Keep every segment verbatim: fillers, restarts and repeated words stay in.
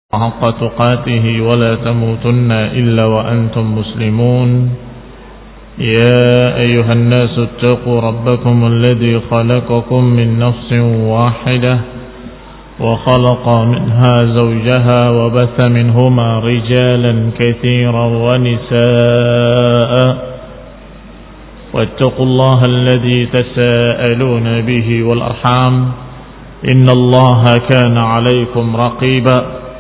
حق تقاته ولا تموتن إلا وأنتم مسلمون يا أيها الناس اتقوا ربكم الذي خلقكم من نفس واحدة وخلق منها زوجها وبث منهما رجالا كثيرا ونساء واتقوا الله الذي تساءلون به والأرحام إن الله كان عليكم رقيبا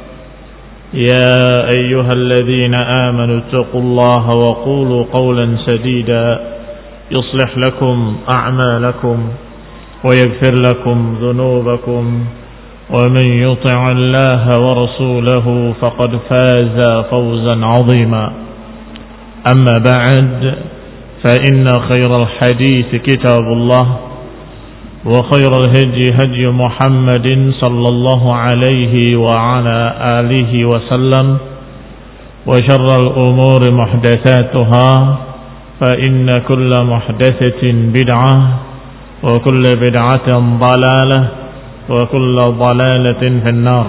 يا أيها الذين آمنوا اتقوا الله وقولوا قولا سديدا يصلح لكم أعمالكم ويغفر لكم ذنوبكم ومن يطع الله ورسوله فقد فاز فوزا عظيما أما بعد فإن خير الحديث كتاب الله وخير الهدي هدي محمد صلى الله عليه وعلى آله وسلم وشر الأمور محدثاتها فإن كل محدثة بدعة وكل بدعة ضلالة وكل ضلالة في النار.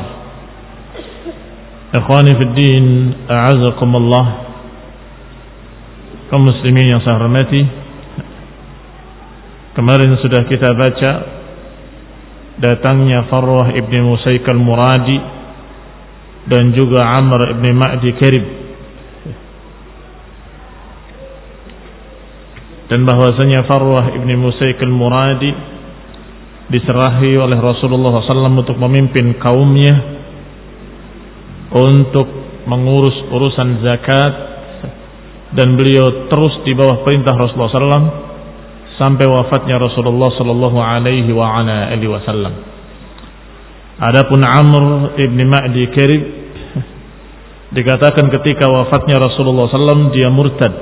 إخواني في الدين أعزكم الله. Kaum muslimin yang saya hormati, kemarin sudah kita baca datangnya Farwah ibn Musaik al-Muradi dan juga Amr ibn Ma'di Karib, dan bahwasanya Farwah ibn Musaik al-Muradi diserahi oleh Rasulullah shallallahu alaihi wasallam untuk memimpin kaumnya untuk mengurus urusan zakat, dan beliau terus di bawah perintah Rasulullah shallallahu alaihi wasallam sampai wafatnya Rasulullah sallallahu alaihi wa ala alihi wasallam. Adapun Amr ibn Ma'di Karib dikatakan ketika wafatnya Rasulullah sallallahu alaihi wasallam dia murtad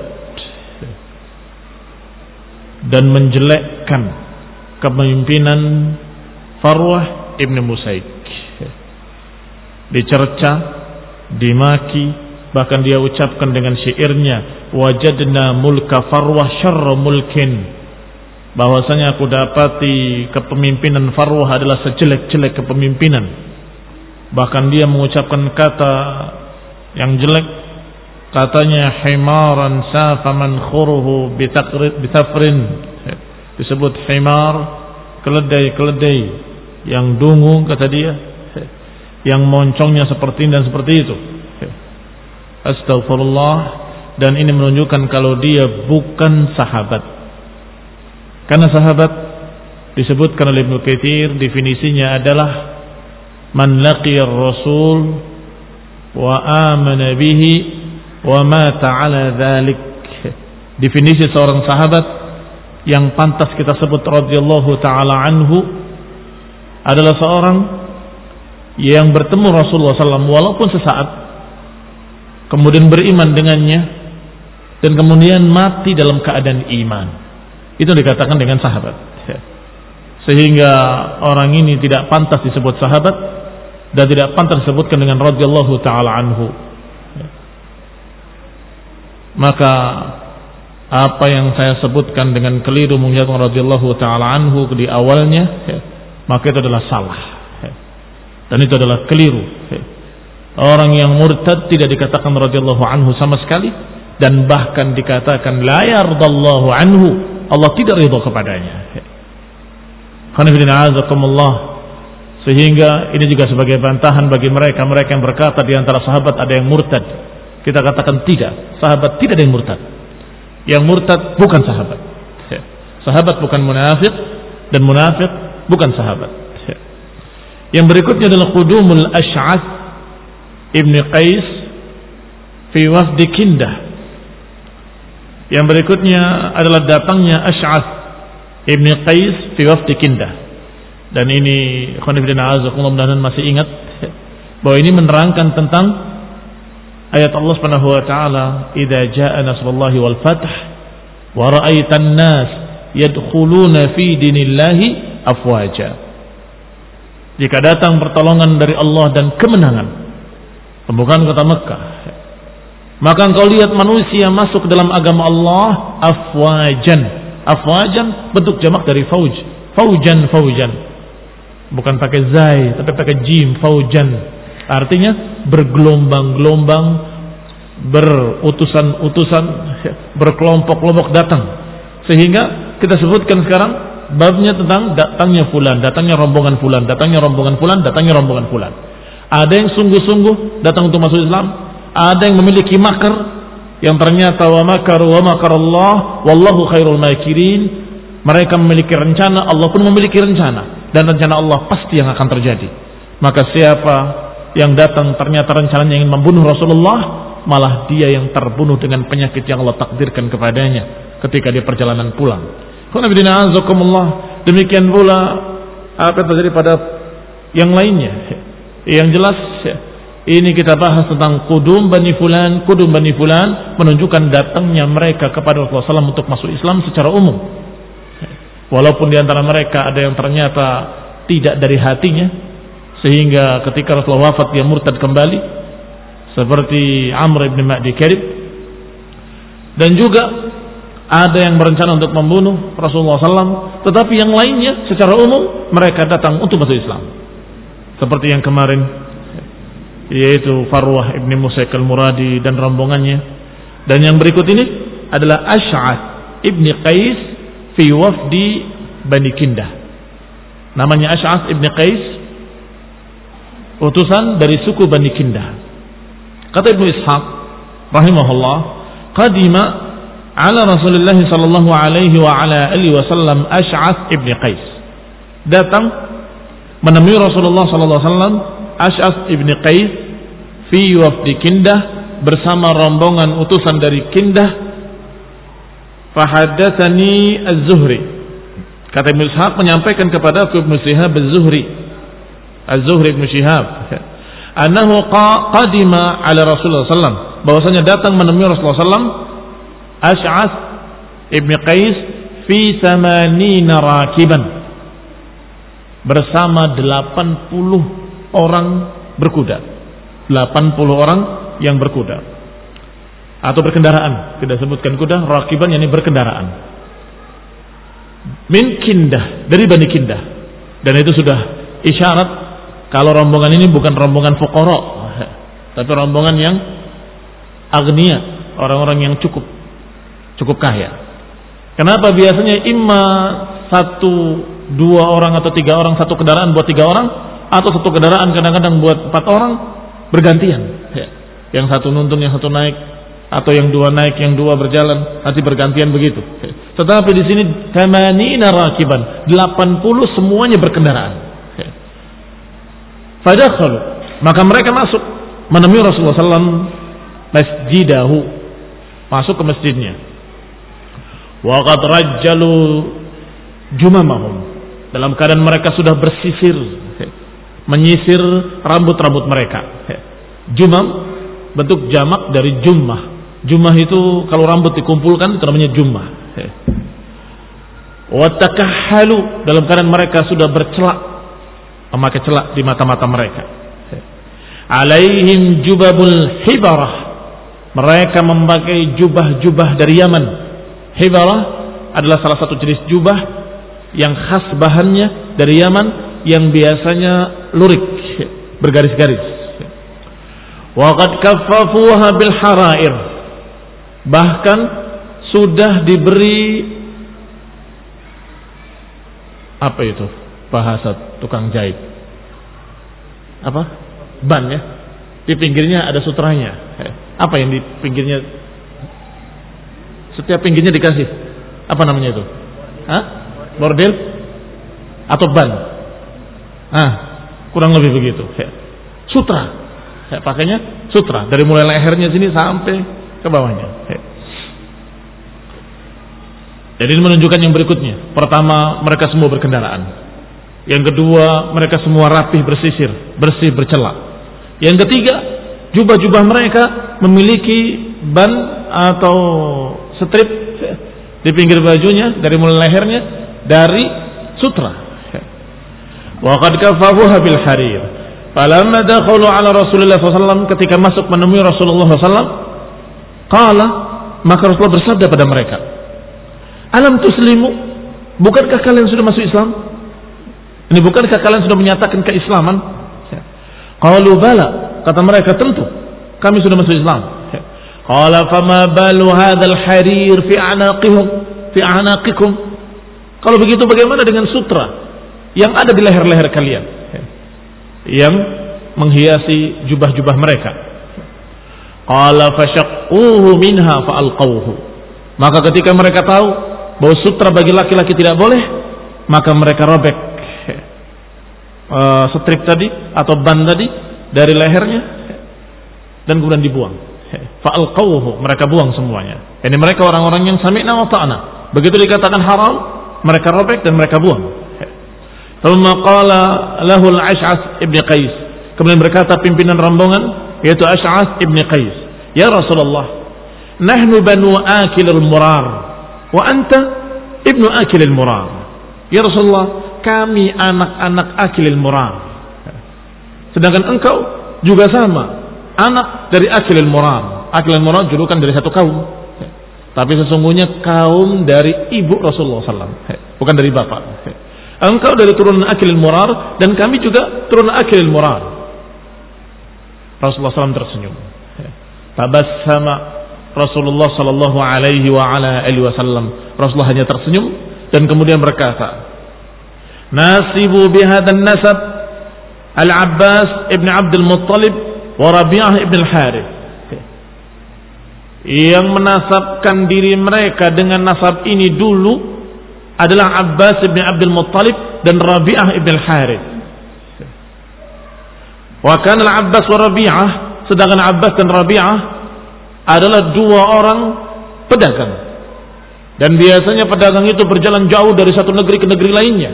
dan menjelekkan kepemimpinan Farwah ibn Musaik, dicerca, dimaki, bahkan dia ucapkan dengan syairnya, wajadna mulka Farwah syarra mulkin, bahwasanya aku dapati kepemimpinan Farwah adalah sejelek-jelek kepemimpinan. Bahkan dia mengucapkan kata yang jelek, katanya himaran safa man khuruhu bitafrin, disebut himar, keledai-keledai yang dungu, kata dia, yang moncongnya seperti ini dan seperti itu. Astagfirullah. Dan ini menunjukkan kalau dia bukan sahabat, karena sahabat disebutkan oleh Ibnu Katsir definisinya adalah man laqiya ar-rasul wa amana bihi wa mata ala dzalik. Definisi seorang sahabat yang pantas kita sebut radhiyallahu taala anhu adalah seorang yang bertemu Rasulullah sallallahu alaihi wasallam walaupun sesaat, kemudian beriman dengannya, dan kemudian mati dalam keadaan iman. Itu dikatakan dengan sahabat. Sehingga orang ini tidak pantas disebut sahabat dan tidak pantas disebutkan dengan radhiyallahu taala anhu. Maka apa yang saya sebutkan dengan keliru mengucapkan radhiyallahu taala anhu di awalnya, maka itu adalah salah. Dan itu adalah keliru. Orang yang murtad tidak dikatakan radhiyallahu anhu sama sekali, dan bahkan dikatakan la yardallahu anhu, Allah tidak ridha kepadanya. Sehingga ini juga sebagai bantahan bagi mereka mereka yang berkata di antara sahabat ada yang murtad. Kita katakan tidak, sahabat tidak ada yang murtad. Yang murtad bukan sahabat. Sahabat bukan munafik, dan munafik bukan sahabat. Yang berikutnya adalah qudumul Ash'ath Ibn Qais fi wafdi Kindah. Yang berikutnya adalah datangnya Ash'ath Ibn Qais fi wafdi Kindah. Dan ini mudah-mudahan masih ingat bahwa ini menerangkan tentang ayat Allah Subhanahu wa taala, idza jaa nasrullahi wal fath wa ra'aitan nas yadkhuluna fi dinillahi afwaja. Jika datang pertolongan dari Allah dan kemenangan, pembukaan kota Mekah, maka engkau lihat manusia masuk ke dalam agama Allah afwajan. Afwajan bentuk jamak dari fauj. Faujan, faujan. Bukan pakai zai, tapi pakai jim, faujan. Artinya bergelombang-gelombang, berutusan-utusan, berkelompok-kelompok datang. Sehingga kita sebutkan sekarang babnya tentang datangnya fulan, datangnya rombongan fulan, datangnya rombongan fulan, datangnya rombongan fulan. Ada yang sungguh-sungguh datang untuk masuk Islam, ada yang memiliki makar yang ternyata wa makar wa makar Allah wallahu khairul makirin. Mereka memiliki rencana, Allah pun memiliki rencana, dan rencana Allah pasti yang akan terjadi. Maka siapa yang datang ternyata rencananya ingin membunuh Rasulullah, malah dia yang terbunuh dengan penyakit yang Allah takdirkan kepadanya ketika dia perjalanan pulang. Demikian pula apa terjadi pada yang lainnya. Yang jelas ini kita bahas tentang kudum Bani Fulan, kudum Bani Fulan menunjukkan datangnya mereka kepada Rasulullah shallallahu alaihi wasallam untuk masuk Islam secara umum. Walaupun di antara mereka ada yang ternyata tidak dari hatinya, sehingga ketika Rasulullah wafat dia murtad kembali, seperti Amr ibn Ma'di Karib. Dan juga ada yang berencana untuk membunuh Rasulullah shallallahu alaihi wasallam, tetapi yang lainnya secara umum mereka datang untuk masuk Islam. Seperti yang kemarin, yaitu Farwah ibn Musaik al-Muradi dan rombongannya. Dan yang berikut ini adalah Ash'ath ibn Qais fi wafdi Bani Kindah. Namanya Ash'ath ibn Qais, utusan dari suku Bani Kindah. Kata Ibnu Ishaq rahimahullah, qadima ala Rasulullah sallallahu alaihi wa ala alihi wasallam Ash'ath ibn Qais. Datang menemui Rasulullah sallallahu alaihi wasallam Ash'ath ibn Qais fi wafdi Kindah bersama rombongan utusan dari Kindah. Fahaddatsani Az-Zuhri. Kata Ibnu Ishaq menyampaikan kepada Ibnu Shihab Az-Zuhri. Az-Zuhri Ibnu Shihab. Annahu qadima ala Rasulullah sallallahu alaihi wasallam, bahwasanya datang menemui Rasulullah sallallahu alaihi wasallam Ash'ath ibn Qais fi thamanina rakiban, bersama delapan puluh orang berkuda. delapan puluh orang yang berkuda atau berkendaraan, tidak sebutkan kuda, rakiban yakni berkendaraan. Min Kindah, dari Bani Kindah. Dan itu sudah isyarat kalau rombongan ini bukan rombongan fuqara, tapi rombongan yang agniya, orang-orang yang cukup cukup kaya. Kenapa biasanya imma satu dua orang atau tiga orang satu kendaraan buat tiga orang, atau satu kendaraan kadang-kadang buat empat orang, bergantian. Yang satu nuntun, yang satu naik, atau yang dua naik, yang dua berjalan, nanti bergantian begitu. Tetapi di sini thamanina rakiban, delapan puluh semuanya berkendaraan. Fadakhalu, maka mereka masuk menemui Rasulullah sallallahu alaihi wasallam masjidahu, masuk ke masjidnya. Wa qad rajjalu jumamahum, dalam keadaan mereka sudah bersisir, menyisir rambut-rambut mereka. Jumam bentuk jamak dari jummah. Jummah itu kalau rambut dikumpulkan itu namanya jummah. Wa takahhalu, dalam keadaan mereka sudah bercelak, memakai celak di mata-mata mereka. Alaihim jubabul hibarah, mereka memakai jubah-jubah dari Yaman. Hibarah adalah salah satu jenis jubah yang khas bahannya dari Yaman, yang biasanya lurik, bergaris-garis. Wa qad kaffafuha bil harair, bahkan sudah diberi apa itu bahasa tukang jahit, apa, ban ya, di pinggirnya ada sutranya. Apa yang di pinggirnya, setiap pinggirnya dikasih apa namanya itu, hah? Bordel atau ban, ah kurang lebih begitu. Sutra, pakainya sutra dari mulai lehernya sini sampai ke bawahnya. Jadi ini menunjukkan yang berikutnya. Pertama, mereka semua berkendaraan. Yang kedua, mereka semua rapih bersisir, bersih bercelak. Yang ketiga, jubah-jubah mereka memiliki ban atau strip di pinggir bajunya dari mulai lehernya dari sutra. Wa qad kafafuha bil harir. Falamma dakhalu ala Rasulullah sallallahu alaihi wasallam, ketika masuk menemui Rasulullah sallallahu alaihi wasallam, qala, maka Rasulullah bersabda pada mereka, alam tuslimu, bukankah kalian sudah masuk Islam? Ini bukankah kalian sudah menyatakan keislaman? Qalu bala, Kata mereka, tentu kami sudah masuk Islam. Qala fama balu hadzal harir fi a'naqihim fi a'naqikum. Kalau begitu bagaimana dengan sutra yang ada di leher-leher kalian yang menghiasi jubah-jubah mereka? Qala fashaqquhu minha fa'alqawhu. Maka ketika mereka tahu bahwa sutra bagi laki-laki tidak boleh, maka mereka robek uh, strip tadi atau ban tadi dari lehernya dan kemudian dibuang. Fa'alqawhu, mereka buang semuanya. Ini mereka orang-orang yang sami'na wa ta'na. Begitu dikatakan haram, mereka robek dan mereka buang. Thumma qala lahu al-Ash'ath ibn Qais. Kemudian berkata pimpinan rombongan yaitu Ash'ath ibn Qais, "Ya Rasulullah, nahnu banu akilil murar wa anta ibnu akilil murar." Ya Rasulullah, kami anak-anak akilil murar, sedangkan engkau juga sama anak dari akilil murar. Akilil murar julukan dari satu kaum, tapi sesungguhnya kaum dari ibu Rasulullah sallallahu alaihi wasallam, bukan dari bapak. Engkau dari turunan akilil murar dan kami juga turunan akilil murar. Rasulullah sallallahu alaihi wasallam tersenyum. Tabassama Rasulullah sallallahu alaihi wa ala alihi wasallam. Rasulullah hanya tersenyum dan kemudian berkata, "Nasibu bihadan nasab Al-Abbas ibn Abdul Muttalib wa Rabi'ah ibn Al-Harith." Yang menasabkan diri mereka dengan nasab ini dulu adalah Abbas ibn Abdul Muttalib dan Rabi'ah ibn Al-Harith. Wa kana Al-Abbas wa Rabi'ah, sedangkan Abbas dan Rabi'ah adalah dua orang pedagang. Dan biasanya pedagang itu berjalan jauh dari satu negeri ke negeri lainnya.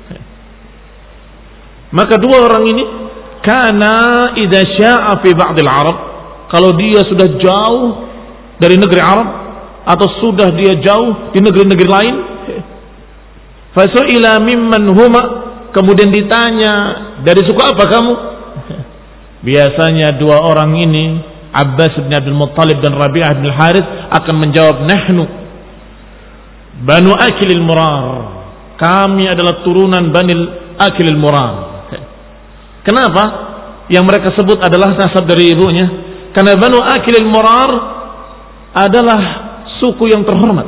Maka dua orang ini kana idza sya'a fi ba'd al-Arab, kalau dia sudah jauh dari negeri Arab atau sudah dia jauh di negeri-negeri lain, fasu'ila mimman huma, kemudian ditanya, dari suku apa kamu? Biasanya dua orang ini, Abbas bin Abdul Muttalib dan Rabi'ah bin Harith, akan menjawab, nahnu Banu Akilil Murar, kami adalah turunan Bani Akilil Murar. Kenapa? Yang mereka sebut adalah nasab dari ibunya, karena Banu Akilil Murar adalah suku yang terhormat,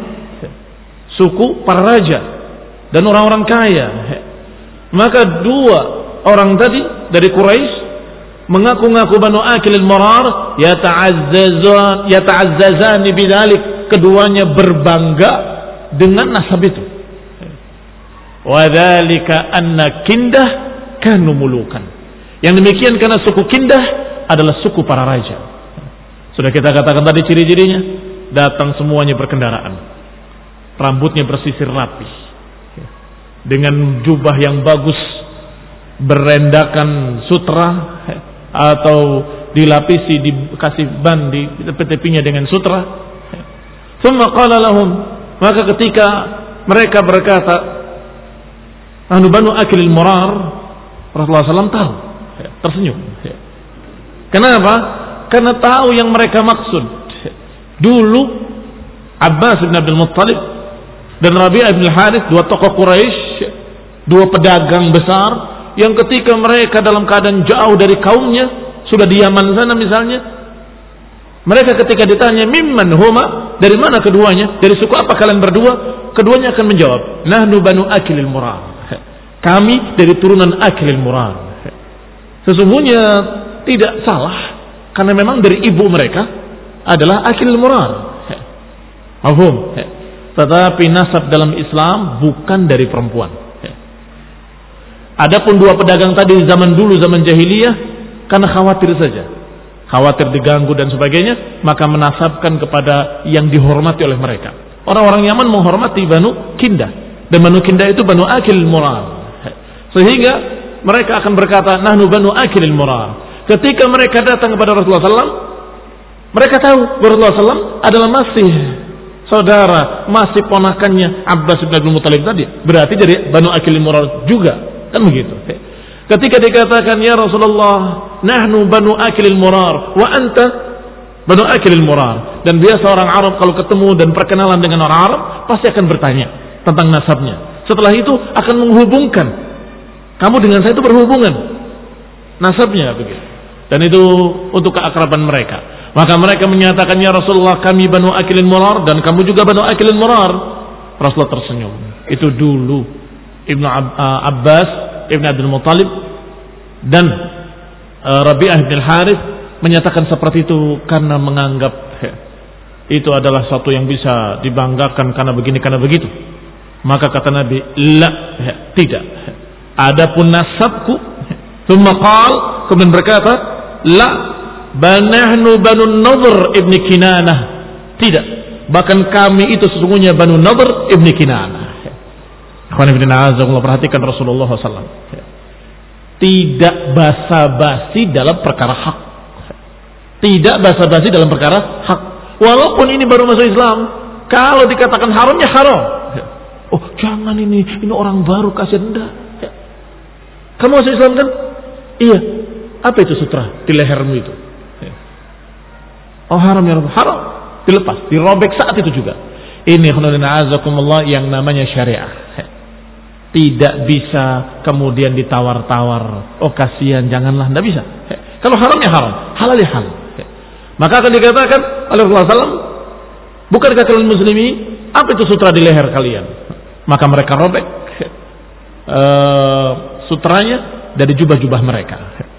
suku para raja dan orang-orang kaya. Maka dua orang tadi dari Quraisy mengaku-ngaku Banu Akilil Murar, yata'azzazan yata'azzazan bidzalik, keduanya berbangga dengan nasab itu. Wa dzalika anna Kindah kanu mulukan. Yang demikian karena suku Kindah adalah suku para raja. Sudah kita katakan tadi ciri-cirinya, datang semuanya berkendaraan, rambutnya bersisir rapi, dengan jubah yang bagus, berendakan sutra atau dilapisi, dikasih ban di tepi-tepinya dengan sutra. Tsumma qala lahum, maka ketika mereka berkata, "Anu Banu Akilil Murar," Rasulullah sallallahu alaihi wasallam tahu, tersenyum. Kenapa? Karena tahu yang mereka maksud. Dulu Abbas bin Abdul Muttalib dan Rabi'ah bin Harith, dua tokoh Quraisy, dua pedagang besar, yang ketika mereka dalam keadaan jauh dari kaumnya, sudah di Yaman sana misalnya, mereka ketika ditanya mimman huma, dari mana keduanya, dari suku apa kalian berdua, keduanya akan menjawab, nahnu Banu Akilil Murar, kami dari turunan Akilil Murar. Sesungguhnya tidak salah, karena memang dari ibu mereka adalah Akilil Murar. Mahfum. Tetapi nasab dalam Islam bukan dari perempuan. Adapun dua pedagang tadi zaman dulu, zaman jahiliyah, karena khawatir saja, khawatir diganggu dan sebagainya, maka menasabkan kepada yang dihormati oleh mereka. Orang-orang Yaman menghormati Banu Kindah, dan Banu Kindah itu Banu Akilil Murar, sehingga mereka akan berkata, nahnu Banu Akilil Murar. Ketika mereka datang kepada Rasulullah sallallahu alaihi wasallam, mereka tahu Rasulullah sallallahu alaihi wasallam adalah masih saudara, masih ponakannya Abbas bin Abdul Muttalib tadi, berarti dari Banu Akilil Murar juga, kan begitu. Ketika dikatakan, ya Rasulullah, nahnu Banu Akilil Murar wa anta Banu Akilil Murar, dan biasa orang Arab kalau ketemu dan perkenalan dengan orang Arab pasti akan bertanya tentang nasabnya. Setelah itu akan menghubungkan, kamu dengan saya itu berhubungan nasabnya begitu. Dan itu untuk keakraban mereka. Maka mereka menyatakan, ya Rasulullah, kami Banu Akilin Murar dan kamu juga Banu Akilin Murar. Rasulullah tersenyum. Itu dulu Ibnu Abbas, Ibnu Abdul Muttalib dan Rabi'ah bin Harith menyatakan seperti itu karena menganggap itu adalah satu yang bisa dibanggakan karena begini karena begitu. Maka kata Nabi, la, tidak. Adapun nasabku, thumma qal, kemudian berkata, la, banahnu Banu Nadhr ibni Kinanah. Tidak, bahkan kami itu sesungguhnya Banu Nadhr ibni Kinanah. Perhatikan Rasulullah shallallahu alaihi wasallam tidak basa-basi dalam perkara hak. Tidak basa-basi dalam perkara hak. Walaupun ini baru masuk Islam, kalau dikatakan haram ya haram. Oh jangan ini, ini orang baru kasihan. Enggak. Kamu masuk Islam kan? Iya. Apa itu sutra di lehermu itu? Oh haram ya haram. Dilepas, dirobek saat itu juga. Ini azakumullah yang namanya syariah. Tidak bisa kemudian ditawar-tawar. Oh kasihan, janganlah. Tidak bisa. Kalau haram ya haram, halal ya halal. Maka akan dikatakan oleh Rasulullah shallallahu alaihi wasallam, bukankah kalian muslimi? Apa itu sutra di leher kalian? Maka mereka robek uh, sutranya dari jubah-jubah mereka.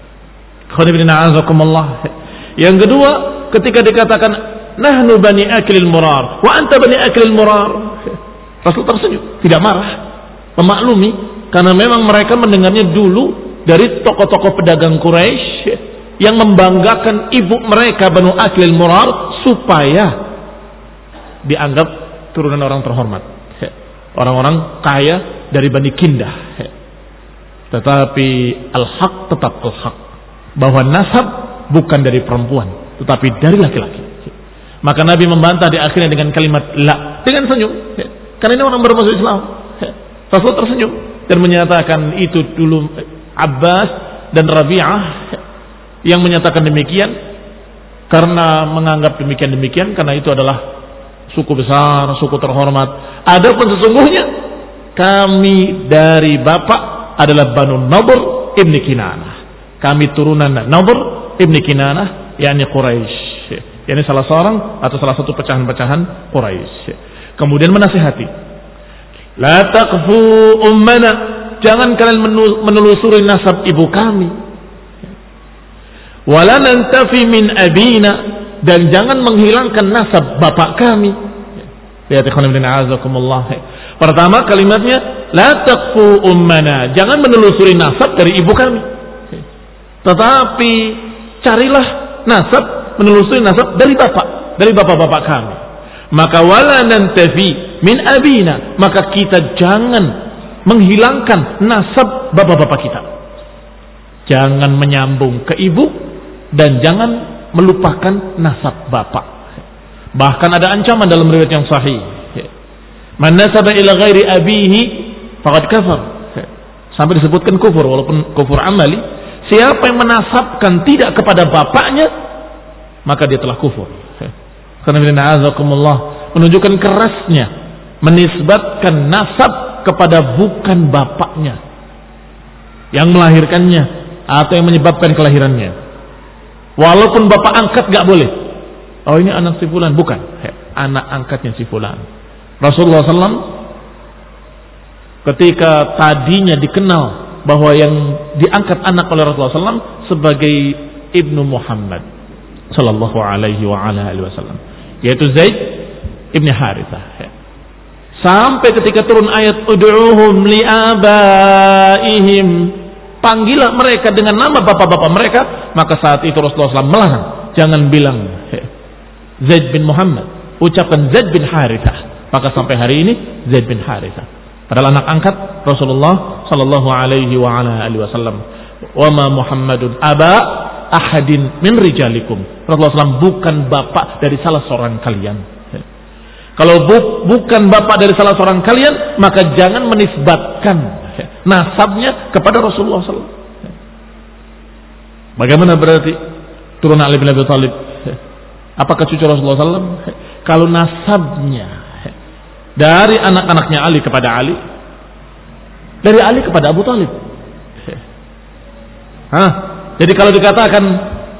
Yang kedua, ketika dikatakan nahnu bani akilil murar wa anta bani akilil murar, Rasul tersenyum, tidak marah, memaklumi, karena memang mereka mendengarnya dulu dari tokoh-tokoh pedagang Quraisy yang membanggakan ibu mereka Banu Akilil Murar supaya dianggap turunan orang terhormat, orang-orang kaya dari Bani Kindah. Tetapi al-haq tetap al-haq, bahwa nasab bukan dari perempuan tetapi dari laki-laki. Maka Nabi membantah di akhirnya dengan kalimat la, dengan senyum, karena ini orang baru masuk Islam. Rasul tersenyum dan menyatakan itu dulu Abbas dan Rabi'ah yang menyatakan demikian karena menganggap demikian-demikian karena itu adalah suku besar, suku terhormat. Adapun sesungguhnya kami dari bapak adalah Banu Nadhr ibni Kinanah. Kami turunan Nadhr ibni Kinanah, yakni Quraisy. Ini salah seorang atau salah satu pecahan-pecahan Quraisy. Kemudian menasihati, la taqfu ummana, jangan kalian menelusuri nasab ibu kami. Wala nantafi min abina, dan jangan menghilangkan nasab bapak kami. Lihat ikhwan fillah azakumullah. Pertama kalimatnya la taqfu ummana, jangan menelusuri nasab dari ibu kami. Tetapi carilah nasab, menelusuri nasab dari bapak, dari bapak-bapak kami. Maka wala nantafi min abina, maka kita jangan menghilangkan nasab bapak-bapak kita. Jangan menyambung ke ibu dan jangan melupakan nasab bapak. Bahkan ada ancaman dalam riwayat yang sahih, man nasaba ila ghairi abihi faqad kafar, sampai disebutkan kufur walaupun kufur amali. Siapa yang menasabkan tidak kepada bapaknya maka dia telah kufur. Karena azakumullah, menunjukkan kerasnya menisbatkan nasab kepada bukan bapaknya yang melahirkannya atau yang menyebabkan kelahirannya. Walaupun bapak angkat gak boleh. Oh ini anak si fulan, bukan, anak angkatnya si fulan. Rasulullah shallallahu alaihi wasallam ketika tadinya dikenal bahwa yang diangkat anak oleh Rasulullah shallallahu alaihi wasallam sebagai Ibnu Muhammad sallallahu alaihi wa ala alihi wasallam, yaitu Zaid ibn Harithah. Sampai ketika turun ayat ud'uhum li'abaihim, panggillah mereka dengan nama bapak-bapak mereka, maka saat itu Rasulullah shallallahu alaihi wasallam melarang, jangan bilang Zaid bin Muhammad, ucapkan Zaid bin Harithah. Maka sampai hari ini Zaid bin Harithah padahal anak angkat Rasulullah sallallahu alaihi wa ala alihi wasallam. Wa ma Muhammadun aba ahadin min rijalikum, Rasulullah shallallahu alaihi wasallam bukan bapak dari salah seorang kalian. Kalau bu, bukan bapak dari salah seorang kalian, maka jangan menisbatkan nasabnya kepada Rasulullah shallallahu alaihi wasallam. Bagaimana berarti turunan Ali bin Abi Thalib? Apakah cucu Rasulullah shallallahu alaihi wasallam? Kalau nasabnya dari anak-anaknya Ali kepada Ali, dari Ali kepada Abu Talib. Hah? Jadi kalau dikatakan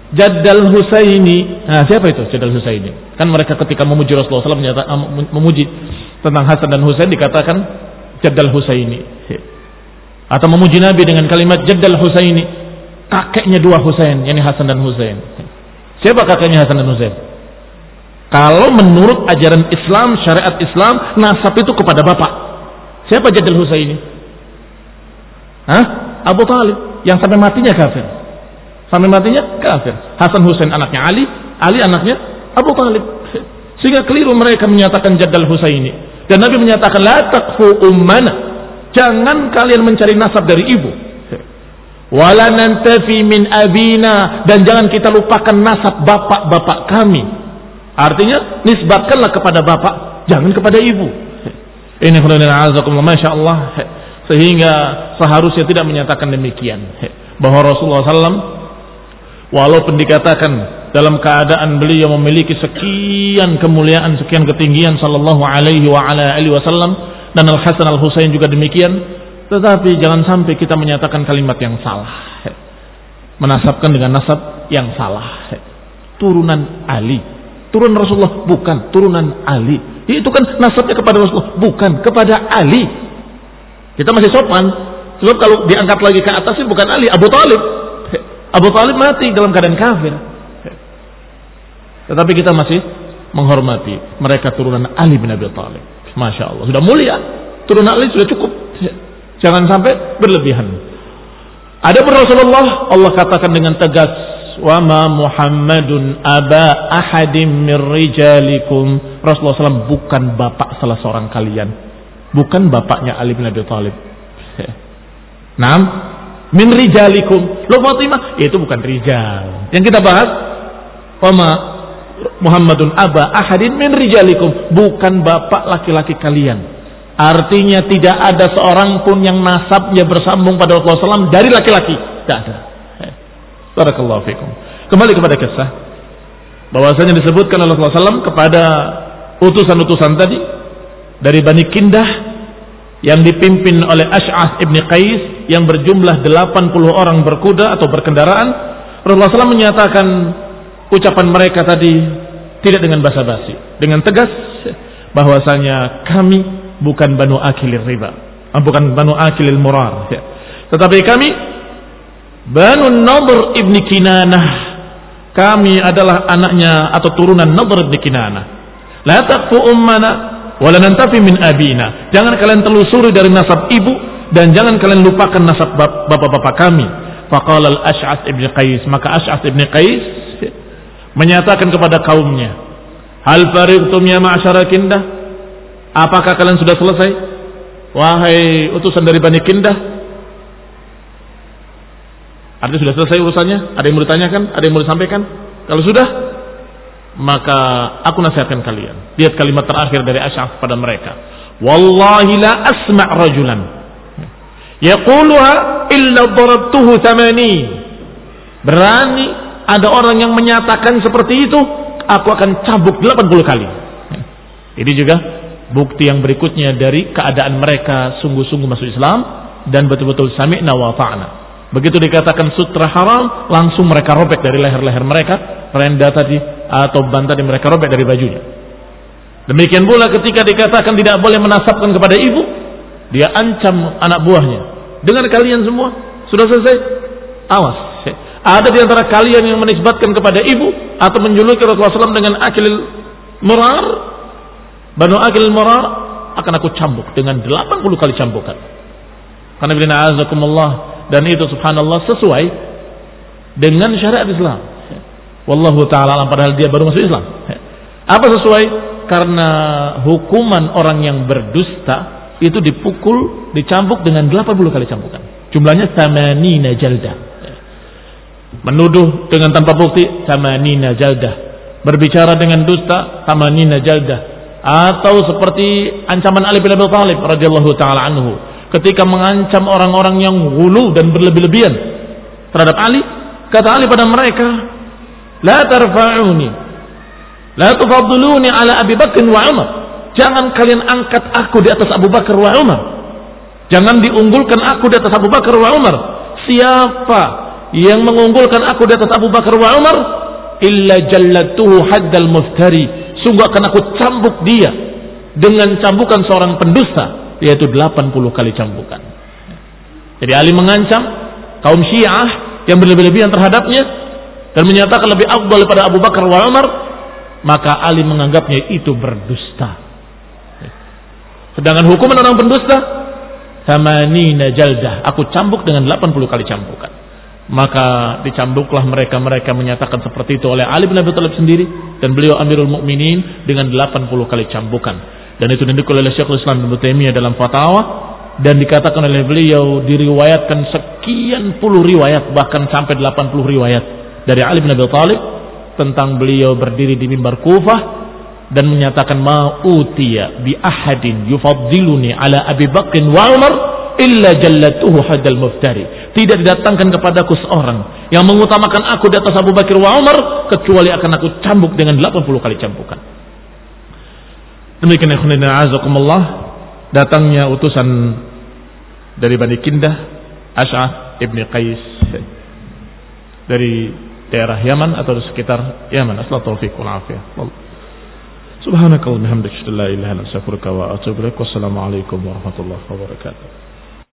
Jaddal Husaini. Nah, siapa itu Jaddal Husaini? Kan mereka ketika memuji Rasulullah shallallahu alaihi wasallam memuji tentang Hasan dan Husain dikatakan Jaddal Husaini. Atau memuji Nabi dengan kalimat Jaddal Husaini, kakeknya dua Husain, yakni Hasan dan Husain. Siapa kakeknya Hasan dan Husain? Kalau menurut ajaran Islam, syariat Islam, nasab itu kepada bapak. Siapa Jaddal Husaini? Hah? Abu Talib, yang sampai matinya kafir. Sampai matinya kafir. Hasan Husain anaknya Ali, Ali anaknya Abu Talib. Sehingga keliru mereka menyatakan Jaddal Husaini. Dan Nabi menyatakan la taqfu ummana. Jangan kalian mencari nasab dari ibu. Wala nantafi min abina, dan jangan kita lupakan nasab bapak-bapak kami. Artinya nisbatkanlah kepada bapak, jangan kepada ibu. Ini masya Allah. Sehingga seharusnya tidak menyatakan demikian, bahwa Rasulullah shallallahu alaihi wasallam walaupun dikatakan dalam keadaan beliau memiliki sekian kemuliaan, sekian ketinggian sallallahu alaihi wa ala alihi wasallam, dan Al-Hasan Al-Husain juga demikian, tetapi jangan sampai kita menyatakan kalimat yang salah, menasabkan dengan nasab yang salah. Turunan Ali, turunan Rasulullah, bukan turunan Ali. Itu kan nasabnya kepada Rasulullah, bukan kepada Ali. Kita masih sopan, sebab kalau diangkat lagi ke atasnya bukan Ali, Abu Talib. Abu Talib mati dalam keadaan kafir. Tetapi kita masih menghormati mereka turunan Ali bin Abi Thalib. Masya Allah, sudah mulia. Turunan Ali sudah cukup. Jangan sampai berlebihan. Ada pun Rasulullah, Allah katakan dengan tegas, wa ma Muhammadun aba ahadim min rijalikum. Rasulullah shallallahu alaihi wasallam bukan bapak salah seorang kalian, bukan bapaknya Ali bin Abi Thalib. Naam, min rijalikum. Lo Fatimah, itu bukan rijal. Yang kita bahas, wa ma Muhammadun aba ahadin min rijalikum, bukan bapak laki-laki kalian. Artinya tidak ada seorang pun yang nasabnya bersambung pada Rasulullah shallallahu alaihi wasallam dari laki-laki. Tidak ada. Barakallahu fikum. Kembali kepada kisah bahwasanya disebutkan oleh Rasulullah shallallahu alaihi wasallam kepada utusan-utusan tadi dari Bani Kindah yang dipimpin oleh Ash'ath ibn Qais yang berjumlah delapan puluh orang berkuda atau berkendaraan. Rasulullah shallallahu alaihi wasallam menyatakan ucapan mereka tadi tidak dengan basa-basi, dengan tegas, bahwasanya kami bukan Banu Akilir Riba, bukan Banu Akilil Murar, tetapi kami Banu Nadhr ibn Kinanah. Kami adalah anaknya atau turunan Nadhr ibn Kinanah. La taqfu ummana wa la nantafi min abina. Jangan kalian telusuri dari nasab ibu, dan jangan kalian lupakan nasab bapak-bapak kami. Faqala al-Ash'ath ibn Qais, maka Ash'ath ibn Qais menyatakan kepada kaumnya, hal fariqtum ya ma'syara Kindah? Apakah kalian sudah selesai, wahai utusan dari Bani Kindah? Artinya sudah selesai urusannya? Ada yang mau ditanyakan? Ada yang mau disampaikan? Kalau sudah, maka aku nasihatkan kalian. Lihat kalimat terakhir dari Ash'ath pada mereka, wallahi la asma' rajulan yaquluha illa darabtuhu thamani. Berani ada orang yang menyatakan seperti itu, aku akan cabuk delapan puluh kali. Ini juga bukti yang berikutnya dari keadaan mereka sungguh-sungguh masuk Islam dan betul-betul sami'na wa ta'na. Begitu dikatakan sutra haram, langsung mereka robek dari leher-leher mereka, renda tadi atau ban tadi mereka robek dari bajunya. Demikian pula ketika dikatakan tidak boleh menasabkan kepada ibu, dia ancam anak buahnya. Dengar kalian semua, sudah selesai? Awas. Ada di antara kalian yang menisbatkan kepada ibu atau menjuluki Rasulullah shallallahu alaihi wasallam dengan akilil murar, Banu Akilil Murar, akan aku cambuk dengan delapan puluh kali cambukan. Karena bila na'azakumullah, dan itu subhanallah sesuai dengan syariat Islam. Wallahu ta'ala alam, padahal dia baru masuk Islam. Apa sesuai? Karena hukuman orang yang berdusta itu dipukul, dicambuk dengan delapan puluh kali cambukan. Jumlahnya thamanina jaldah. Menuduh dengan tanpa bukti thamanina jaldah. Berbicara dengan dusta thamanina jaldah. Atau seperti ancaman Ali bin Abi Thalib radhiyallahu ta'ala anhu ketika mengancam orang-orang yang ghulu dan berlebih-lebihan terhadap Ali, kata Ali pada mereka, la tarfa'uni la tufaddiluni ala Abi Bakr wa Umar. Jangan kalian angkat aku di atas Abu Bakar wa Umar. Jangan diunggulkan aku di atas Abu Bakar wa Umar. Siapa yang mengunggulkan aku di atas Abu Bakar wa Umar, illa jallatuhu haddal muftari, sungguh akan aku cambuk dia dengan cambukan seorang pendusta, yaitu delapan puluh kali cambukan. Jadi Ali mengancam kaum Syiah yang berlebih-lebihan terhadapnya dan menyatakan lebih afdal daripada Abu Bakar wa Umar, maka Ali menganggapnya itu berdusta. Sedangkan hukuman orang pendusta thamanina jaldah, aku cambuk dengan delapan puluh kali cambukan. Maka dicambuklah mereka-mereka menyatakan seperti itu oleh Ali bin Abi Thalib sendiri, dan beliau Amirul Mukminin dengan delapan puluh kali cambukan. Dan itu didukung oleh Syekhul Islam Ibnu Taimiyah dalam fatwa, dan dikatakan oleh beliau diriwayatkan sekian puluh riwayat, bahkan sampai delapan puluh riwayat dari Ali bin Abi Thalib tentang beliau berdiri di mimbar Kufah dan menyatakan ma utiya bi ahadin yufaddiluni ala Abi Bakr wa Umar illa jallatuhu hadal muftari. Tidak didatangkan kepadaku seorang yang mengutamakan aku di atas Abu Bakar wa Umar kecuali akan aku cambuk dengan delapan puluh kali cambukan. Demikian ikhwan a'azakumullah, datangnya utusan dari Bani Kindah, Ash'ath ibn Qais dari daerah Yaman atau sekitar Yaman. Assalamualaikum warahmatullahi wabarakatuh. Subhanakallahumma hamdaka, la ilaha illa anta, astaghfiruka wa atubu ilaik. Wassalamu alaikum warahmatullahi wabarakatuh.